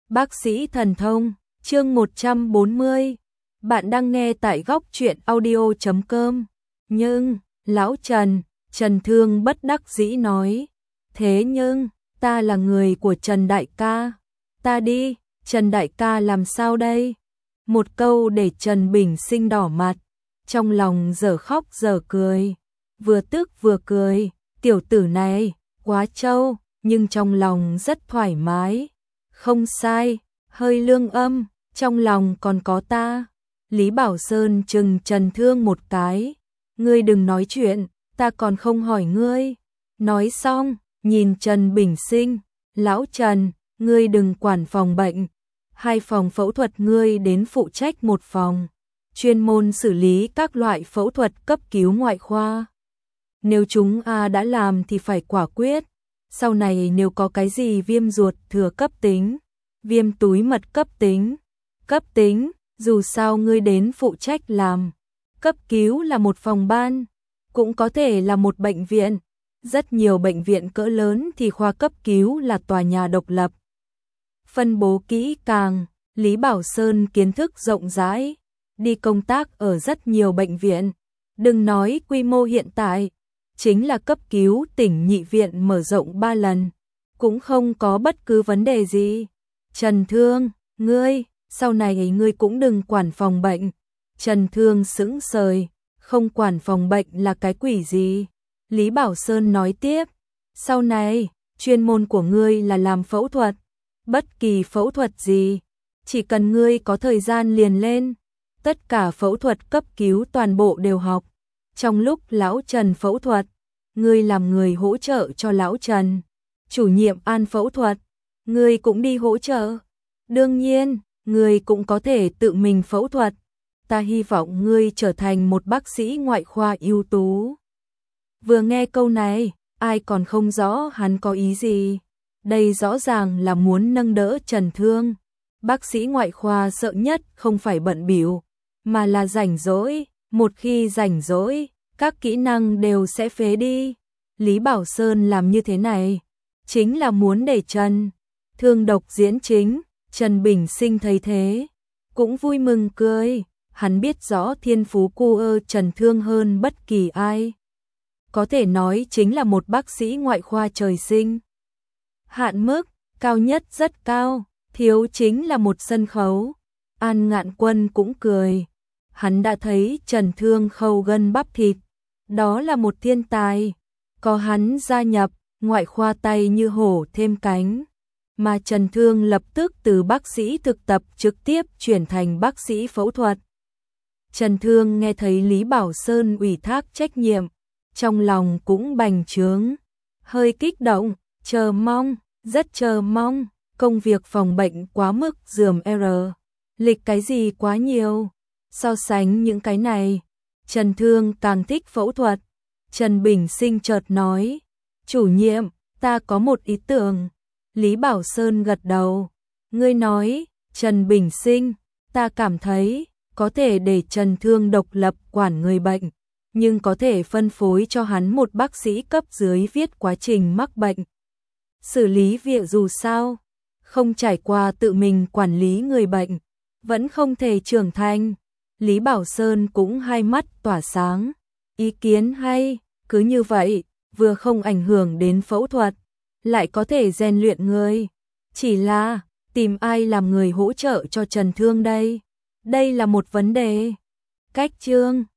Bác sĩ thần thông, chương 140. Bạn đang nghe tại góc truyện audio.com. Nhưng, lão Trần Thương bất đắc dĩ nói. Thế nhưng, ta là người của Trần Đại ca. Ta đi, Trần Đại ca làm sao đây? Một câu để Trần Bình Sinh đỏ mặt. Trong lòng giờ khóc giờ cười. Vừa tức vừa cười. Tiểu tử này, quá trâu, nhưng trong lòng rất thoải mái. Không sai, hơi lương âm, trong lòng còn có ta. Lý Bảo Sơn chừng Trần Thương một cái. Ngươi đừng nói chuyện, ta còn không hỏi ngươi. Nói xong, nhìn Trần Bình Sinh. Lão Trần, ngươi đừng quản phòng bệnh. 2 phòng phẫu thuật ngươi đến phụ trách 1 phòng. Chuyên môn xử lý các loại phẫu thuật cấp cứu ngoại khoa. Nếu chúng đã làm thì phải quả quyết. Sau này nếu có cái gì viêm ruột thừa cấp tính, viêm túi mật cấp tính, dù sao ngươi đến phụ trách làm. Cấp cứu là 1 phòng ban, cũng có thể là 1 bệnh viện. Rất nhiều bệnh viện cỡ lớn thì khoa cấp cứu là tòa nhà độc lập. Phân bố kỹ càng, Lý Bảo Sơn kiến thức rộng rãi, đi công tác ở rất nhiều bệnh viện. Đừng nói quy mô hiện tại, chính là cấp cứu tỉnh nhị viện mở rộng 3 lần, cũng không có bất cứ vấn đề gì. Trần Thương, ngươi, sau này ngươi cũng đừng quản phòng bệnh. Trần Thương sững sờ, không quản phòng bệnh là cái quỷ gì? Lý Bảo Sơn nói tiếp, sau này, chuyên môn của ngươi là làm phẫu thuật, bất kỳ phẫu thuật gì, chỉ cần ngươi có thời gian liền lên, tất cả phẫu thuật cấp cứu toàn bộ đều học. Trong lúc lão Trần phẫu thuật, ngươi làm người hỗ trợ cho lão Trần. Chủ nhiệm An phẫu thuật, ngươi cũng đi hỗ trợ. Đương nhiên, ngươi cũng có thể tự mình phẫu thuật. Ta hy vọng ngươi trở thành một bác sĩ ngoại khoa ưu tú. Vừa nghe câu này, ai còn không rõ hắn có ý gì. Đây rõ ràng là muốn nâng đỡ Trần Thương. Bác sĩ ngoại khoa sợ nhất không phải bận bịu, mà là rảnh rỗi. Một khi rảnh rỗi, các kỹ năng đều sẽ phế đi. Lý Bảo Sơn làm như thế này, chính là muốn để Trần Thương độc diễn chính. Trần Bình Sinh thấy thế, cũng vui mừng cười. Hắn biết rõ thiên phú của Trần Thương hơn bất kỳ ai. Có thể nói chính là một bác sĩ ngoại khoa trời sinh. Hạn mức, cao nhất rất cao, thiếu chính là một sân khấu. An Ngạn Quân cũng cười. Hắn đã thấy Trần Thương khâu gân bắp thịt. Đó là một thiên tài. Có hắn gia nhập, ngoại khoa tay như hổ thêm cánh. Mà Trần Thương lập tức từ bác sĩ thực tập trực tiếp chuyển thành bác sĩ phẫu thuật. Trần Thương nghe thấy Lý Bảo Sơn ủy thác trách nhiệm, trong lòng cũng bành trướng, hơi kích động, chờ mong, rất chờ mong. Công việc phòng bệnh quá mức rườm lịch cái gì quá nhiều. So sánh những cái này, Trần Thương càng thích phẫu thuật. Trần Bình Sinh chợt nói, chủ nhiệm, ta có một ý tưởng. Lý Bảo Sơn gật đầu. Ngươi nói, Trần Bình Sinh, ta cảm thấy có thể để Trần Thương độc lập quản người bệnh, nhưng có thể phân phối cho hắn một bác sĩ cấp dưới viết quá trình mắc bệnh. Xử lý việc dù sao, không trải qua tự mình quản lý người bệnh, vẫn không thể trưởng thành. Lý Bảo Sơn cũng hai mắt tỏa sáng. Ý kiến hay, cứ như vậy, vừa không ảnh hưởng đến phẫu thuật, lại có thể rèn luyện người. Chỉ là, tìm ai làm người hỗ trợ cho Trần Thương đây? Đây là một vấn đề. Cách chương